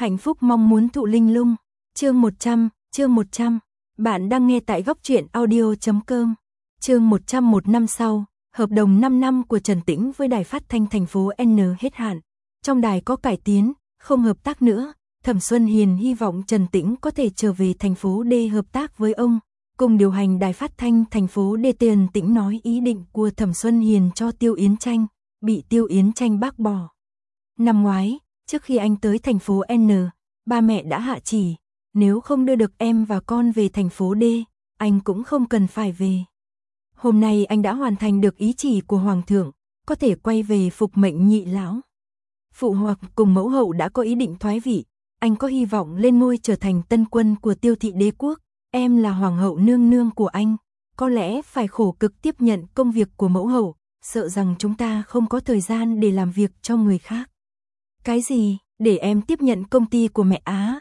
Hạnh phúc mong muốn thụ linh lung. Chương 100. Bạn đang nghe tại góc truyện audio.com. Chương 101 năm sau, hợp đồng 5 năm của Trần Tĩnh với Đài Phát thanh thành phố N hết hạn. Trong đài có cải tiến, không hợp tác nữa. Thẩm Xuân Hiền hy vọng Trần Tĩnh có thể trở về thành phố D hợp tác với ông. Cùng điều hành Đài Phát thanh thành phố D. Trần Tĩnh nói ý định của Thẩm Xuân Hiền cho Tiêu Yến Tranh, bị Tiêu Yến Tranh bác bỏ. Năm ngoái, trước khi anh tới thành phố N, ba mẹ đã hạ chỉ, nếu không đưa được em và con về thành phố D, anh cũng không cần phải về. Hôm nay anh đã hoàn thành được ý chỉ của Hoàng thượng, có thể quay về phục mệnh nhị lão. Phụ hoặc cùng mẫu hậu đã có ý định thoái vị, anh có hy vọng lên ngôi trở thành tân quân của Tiêu thị đế quốc, em là hoàng hậu nương nương của anh, có lẽ phải khổ cực tiếp nhận công việc của mẫu hậu, sợ rằng chúng ta không có thời gian để làm việc cho người khác. Cái gì, để em tiếp nhận công ty của mẹ á,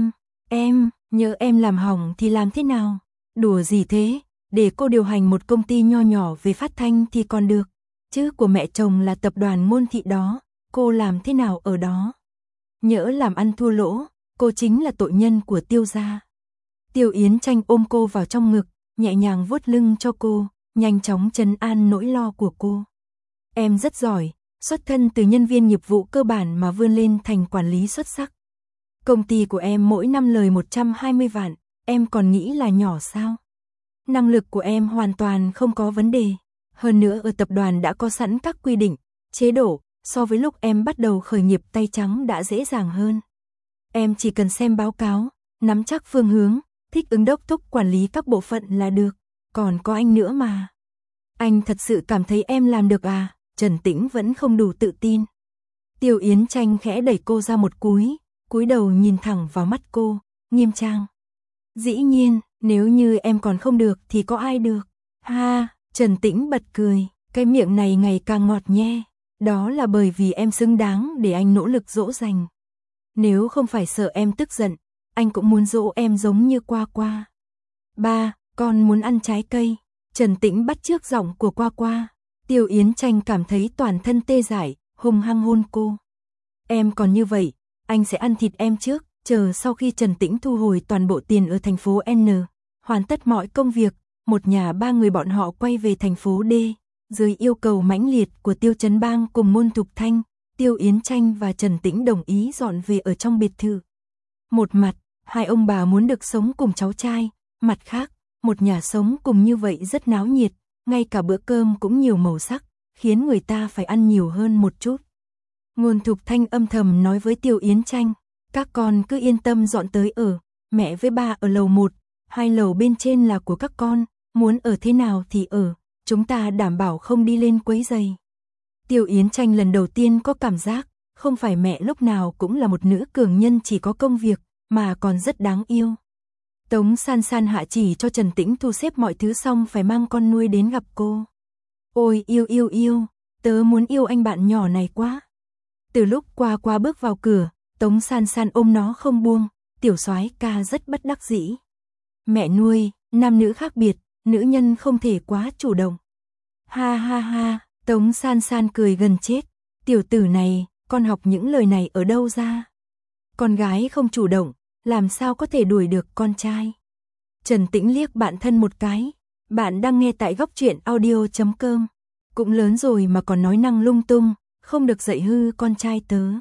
em, nhớ em làm hỏng thì làm thế nào? Đùa gì thế, để cô điều hành một công ty nho nhỏ về phát thanh thì còn được, chứ của mẹ chồng là tập đoàn Ngôn Thị đó, cô làm thế nào ở đó? Nhỡ làm ăn thua lỗ, cô chính là tội nhân của Tiêu gia. Tiêu Yến Tranh ôm cô vào trong ngực, nhẹ nhàng vuốt lưng cho cô, nhanh chóng trấn an nỗi lo của cô. Em rất giỏi, xuất thân từ nhân viên nghiệp vụ cơ bản mà vươn lên thành quản lý xuất sắc. Công ty của em mỗi năm lời 120 vạn, em còn nghĩ là nhỏ sao? Năng lực của em hoàn toàn không có vấn đề. Hơn nữa ở tập đoàn đã có sẵn các quy định, chế độ, so với lúc em bắt đầu khởi nghiệp tay trắng đã dễ dàng hơn. Em chỉ cần xem báo cáo, nắm chắc phương hướng, thích ứng đốc thúc quản lý các bộ phận là được. Còn có anh nữa mà. Anh thật sự cảm thấy em làm được à? Trần Tĩnh vẫn không đủ tự tin. Tiêu Yến Tranh khẽ đẩy cô ra một cúi đầu nhìn thẳng vào mắt cô, nghiêm trang. Dĩ nhiên, nếu như em còn không được thì có ai được? Ha, Trần Tĩnh bật cười, cái miệng này ngày càng ngọt nhe. Đó là bởi vì em xứng đáng để anh nỗ lực dỗ dành. Nếu không phải sợ em tức giận, anh cũng muốn dỗ em giống như Qua Qua. Ba, con muốn ăn trái cây. Trần Tĩnh bắt chước giọng của Qua Qua. Tiêu Yến Tranh cảm thấy toàn thân tê dại, hung hăng hôn cô. Em còn như vậy, anh sẽ ăn thịt em trước, chờ sau khi Trần Tĩnh thu hồi toàn bộ tiền ở thành phố N, hoàn tất mọi công việc, một nhà ba người bọn họ quay về thành phố D, dưới yêu cầu mãnh liệt của Tiêu Trấn Bang cùng Ngôn Thục Thanh, Tiêu Yến Tranh và Trần Tĩnh đồng ý dọn về ở trong biệt thự. Một mặt, hai ông bà muốn được sống cùng cháu trai, mặt khác, một nhà sống cùng như vậy rất náo nhiệt, ngay cả bữa cơm cũng nhiều màu sắc, khiến người ta phải ăn nhiều hơn một chút. Ngôn Thục Thanh âm thầm nói với Tiêu Yến Tranh, các con cứ yên tâm dọn tới ở, mẹ với ba ở lầu 1, 2 lầu bên trên là của các con, muốn ở thế nào thì ở, chúng ta đảm bảo không đi lên quấy rầy. Tiêu Yến Tranh lần đầu tiên có cảm giác, không phải mẹ lúc nào cũng là một nữ cường nhân chỉ có công việc, mà còn rất đáng yêu. Tống San San hạ chỉ cho Trần Tĩnh thu xếp mọi thứ xong phải mang con nuôi đến gặp cô. Ôi yêu, tớ muốn yêu anh bạn nhỏ này quá. Từ lúc Qua Qua bước vào cửa, Tống San San ôm nó không buông, tiểu soái ca rất bất đắc dĩ. Mẹ nuôi, nam nữ khác biệt, nữ nhân không thể quá chủ động. Ha, Tống San San cười gần chết, tiểu tử này, con học những lời này ở đâu ra? Con gái không chủ động, làm sao có thể đuổi được con trai? Trần Tĩnh liếc bạn thân một cái, bạn đang nghe tại góc truyện audio.com. Cũng lớn rồi mà còn nói năng lung tung, không được dạy hư con trai tớ.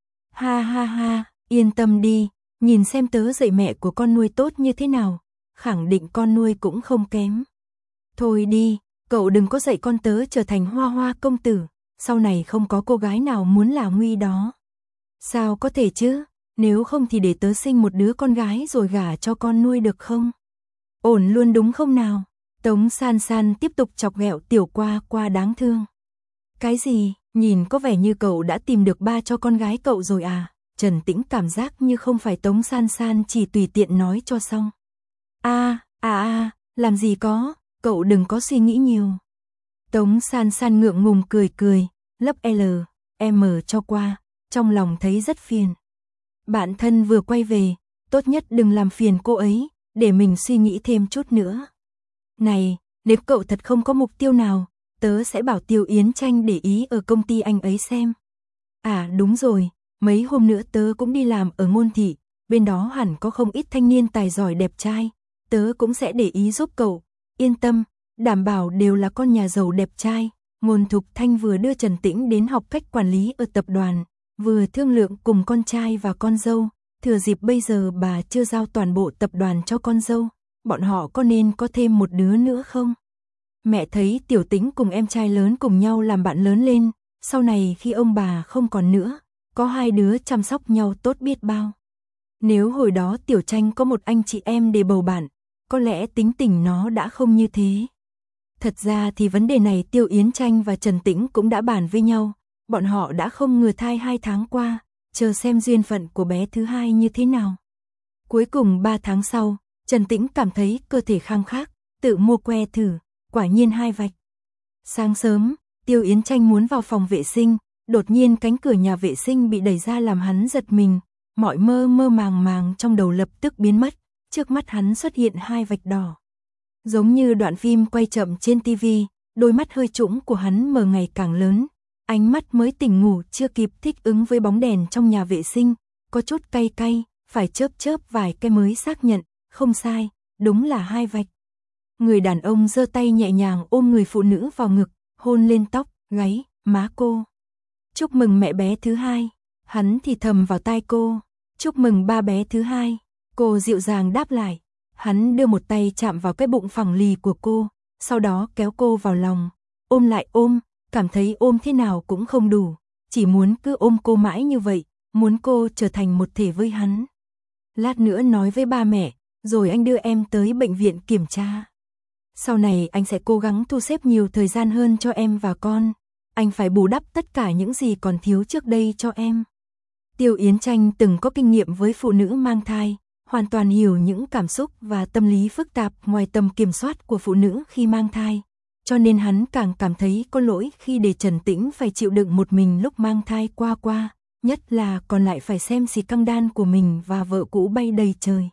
Ha, yên tâm đi, nhìn xem tớ dạy mẹ của con nuôi tốt như thế nào, khẳng định con nuôi cũng không kém. Thôi đi, cậu đừng có dạy con tớ trở thành hoa hoa công tử, sau này không có cô gái nào muốn là Nguy đó. Sao có thể chứ, nếu không thì để tớ sinh một đứa con gái rồi gả cho con nuôi được không? Ổn luôn đúng không nào? Tống San San tiếp tục chọc ghẹo tiểu Qua Qua đáng thương. Cái gì, nhìn có vẻ như cậu đã tìm được ba cho con gái cậu rồi à? Trần Tĩnh cảm giác như không phải Tống San San chỉ tùy tiện nói cho xong. Làm gì có, cậu đừng có suy nghĩ nhiều. Tống San San ngượng ngùng cười, lấp L, M cho qua, trong lòng thấy rất phiền. Bạn thân vừa quay về, tốt nhất đừng làm phiền cô ấy, để mình suy nghĩ thêm chút nữa. Này, nếu cậu thật không có mục tiêu nào, tớ sẽ bảo Tiêu Yến Tranh để ý ở công ty anh ấy xem. À đúng rồi, mấy hôm nữa tớ cũng đi làm ở Ngôn Thị, bên đó hẳn có không ít thanh niên tài giỏi đẹp trai, tớ cũng sẽ để ý giúp cậu, yên tâm, đảm bảo đều là con nhà giàu đẹp trai. Ngôn Thục Thanh vừa đưa Trần Tĩnh đến học cách quản lý ở tập đoàn, vừa thương lượng cùng con trai và con dâu, thừa dịp bây giờ bà chưa giao toàn bộ tập đoàn cho con dâu, bọn họ có nên có thêm một đứa nữa không? Mẹ thấy Tiểu Tĩnh cùng em trai lớn cùng nhau làm bạn lớn lên, sau này khi ông bà không còn nữa, có hai đứa chăm sóc nhau tốt biết bao. Nếu hồi đó Tiểu Tranh có một anh chị em để bầu bạn, có lẽ tính tình nó đã không như thế. Thật ra thì vấn đề này Tiêu Yến Tranh và Trần Tĩnh cũng đã bàn với nhau, bọn họ đã không ngừa thai 2 tháng qua, chờ xem duyên phận của bé thứ hai như thế nào. Cuối cùng 3 tháng sau, Trần Tĩnh cảm thấy cơ thể khang khác, tự mua que thử, quả nhiên 2 vạch. Sáng sớm, Tiêu Yến Tranh muốn vào phòng vệ sinh, đột nhiên cánh cửa nhà vệ sinh bị đẩy ra làm hắn giật mình, mọi mơ mơ màng màng trong đầu lập tức biến mất, trước mắt hắn xuất hiện 2 vạch đỏ. Giống như đoạn phim quay chậm trên TV, đôi mắt hơi trũng của hắn mở ngày càng lớn, ánh mắt mới tỉnh ngủ chưa kịp thích ứng với bóng đèn trong nhà vệ sinh, có chút cay cay, phải chớp vài cái mới xác nhận, không sai, đúng là 2 vạch. Người đàn ông giơ tay nhẹ nhàng ôm người phụ nữ vào ngực, hôn lên tóc, gáy, má cô. Chúc mừng mẹ bé thứ hai, hắn thì thầm vào tai cô, chúc mừng ba bé thứ hai, cô dịu dàng đáp lại. Hắn đưa một tay chạm vào cái bụng phẳng lì của cô, sau đó kéo cô vào lòng, ôm lại ôm, cảm thấy ôm thế nào cũng không đủ, chỉ muốn cứ ôm cô mãi như vậy, muốn cô trở thành một thể với hắn. Lát nữa nói với ba mẹ, rồi anh đưa em tới bệnh viện kiểm tra. Sau này anh sẽ cố gắng thu xếp nhiều thời gian hơn cho em và con, anh phải bù đắp tất cả những gì còn thiếu trước đây cho em. Tiêu Yến Tranh từng có kinh nghiệm với phụ nữ mang thai, hoàn toàn hiểu những cảm xúc và tâm lý phức tạp ngoài tầm kiểm soát của phụ nữ khi mang thai, cho nên hắn càng cảm thấy có lỗi khi để Trần Tĩnh phải chịu đựng một mình lúc mang thai qua, nhất là còn lại phải xem xì căng đan của mình và vợ cũ bay đầy trời.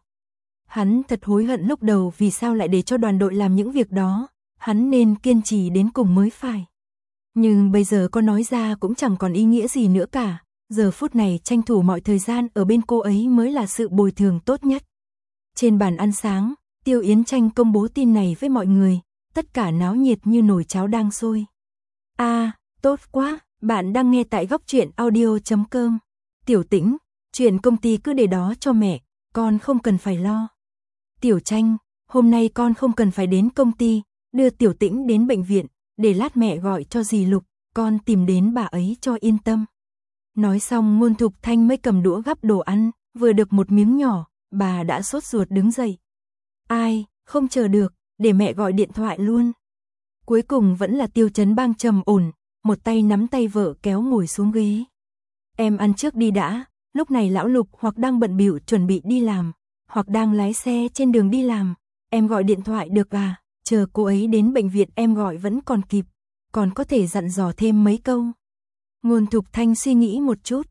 Hắn thật hối hận lúc đầu vì sao lại để cho đoàn đội làm những việc đó, hắn nên kiên trì đến cùng mới phải. Nhưng bây giờ có nói ra cũng chẳng còn ý nghĩa gì nữa cả. Giờ phút này tranh thủ mọi thời gian ở bên cô ấy mới là sự bồi thường tốt nhất. Trên bàn ăn sáng, Tiêu Yến Tranh công bố tin này với mọi người, tất cả náo nhiệt như nồi cháo đang sôi. Tốt quá, bạn đang nghe tại góc truyện audio.com. Tiểu Tĩnh, chuyện công ty cứ để đó cho mẹ, con không cần phải lo. Tiểu Tranh, hôm nay con không cần phải đến công ty, đưa Tiểu Tĩnh đến bệnh viện, để lát mẹ gọi cho dì Lục, con tìm đến bà ấy cho yên tâm. Nói xong Ngôn Thục Thanh mới cầm đũa gắp đồ ăn, vừa được một miếng nhỏ, bà đã sốt ruột đứng dậy. Ai, không chờ được, để mẹ gọi điện thoại luôn. Cuối cùng vẫn là Tiêu Chấn Bang trầm ổn, một tay nắm tay vợ kéo ngồi xuống ghế. Em ăn trước đi đã, lúc này lão Lục hoặc đang bận bịu chuẩn bị đi làm, hoặc đang lái xe trên đường đi làm, em gọi điện thoại được à, chờ cô ấy đến bệnh viện em gọi vẫn còn kịp, còn có thể dặn dò thêm mấy câu. Ngôn Thục Thanh suy nghĩ một chút,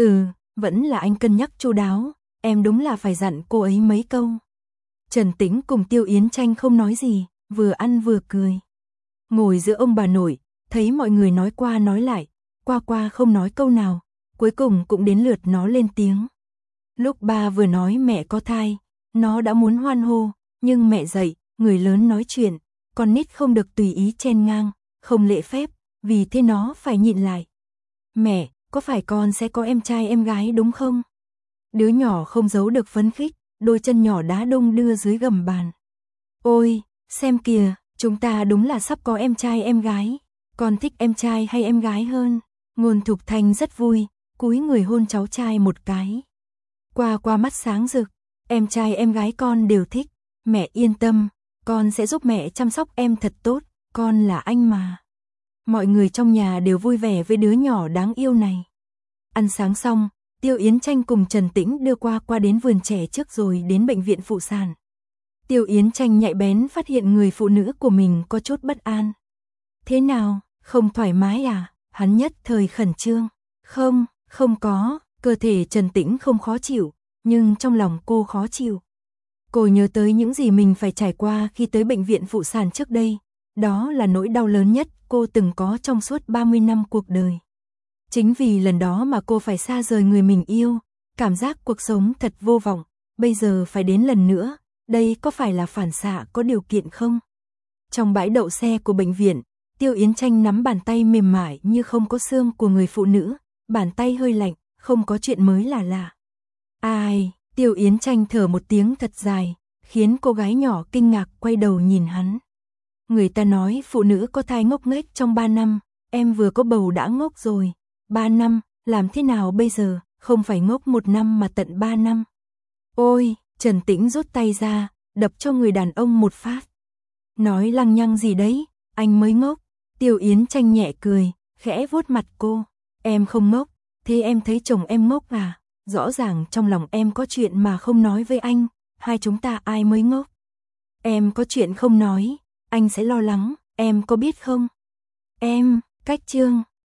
vẫn là anh cân nhắc chu đáo, em đúng là phải dặn cô ấy mấy câu. Trần Tĩnh cùng Tiêu Yến Tranh không nói gì, vừa ăn vừa cười. Ngồi giữa ông bà nội, thấy mọi người nói qua nói lại, qua không nói câu nào, cuối cùng cũng đến lượt nó lên tiếng. Lúc ba vừa nói mẹ có thai, nó đã muốn hoan hô, nhưng mẹ dạy, người lớn nói chuyện, con nít không được tùy ý chen ngang, không lễ phép, vì thế nó phải nhịn lại. Mẹ, có phải con sẽ có em trai em gái đúng không? Đứa nhỏ không giấu được phấn khích, đôi chân nhỏ đá đung đưa dưới gầm bàn. Ôi, xem kìa, chúng ta đúng là sắp có em trai em gái. Con thích em trai hay em gái hơn? Ngôn Thục Thanh rất vui, cúi người hôn cháu trai một cái. Qua mắt sáng rực, em trai em gái con đều thích. Mẹ yên tâm, con sẽ giúp mẹ chăm sóc em thật tốt, con là anh mà. Mọi người trong nhà đều vui vẻ với đứa nhỏ đáng yêu này. Ăn sáng xong, Tiêu Yến Tranh cùng Trần Tĩnh đưa qua đến vườn trẻ trước rồi đến bệnh viện phụ sản. Tiêu Yến Tranh nhạy bén phát hiện người phụ nữ của mình có chút bất an. Thế nào, không thoải mái à? Hắn nhất thời khẩn trương. Không có, cơ thể Trần Tĩnh không khó chịu, nhưng trong lòng cô khó chịu. Cô nhớ tới những gì mình phải trải qua khi tới bệnh viện phụ sản trước đây. Đó là nỗi đau lớn nhất cô từng có trong suốt 30 năm cuộc đời. Chính vì lần đó mà cô phải xa rời người mình yêu, cảm giác cuộc sống thật vô vọng, bây giờ phải đến lần nữa, đây có phải là phản xạ có điều kiện không? Trong bãi đậu xe của bệnh viện, Tiêu Yến Tranh nắm bàn tay mềm mại như không có xương của người phụ nữ, bàn tay hơi lạnh, không có chuyện mới là lạ. Ai, Tiêu Yến Tranh thở một tiếng thật dài, khiến cô gái nhỏ kinh ngạc quay đầu nhìn hắn. Người ta nói phụ nữ có thai ngốc nghếch trong 3 năm, em vừa có bầu đã ngốc rồi. 3 năm, làm thế nào bây giờ, không phải ngốc 1 năm mà tận 3 năm. Ôi, Trần Tĩnh rút tay ra, đập cho người đàn ông một phát. Nói lăng nhăng gì đấy, anh mới ngốc. Tiêu Yến Tranh nhẹ cười, khẽ vuốt mặt cô. Em không ngốc, thế em thấy chồng em ngốc à? Rõ ràng trong lòng em có chuyện mà không nói với anh, hai chúng ta ai mới ngốc? Em có chuyện không nói, anh sẽ lo lắng, em có biết không? Em, cách chương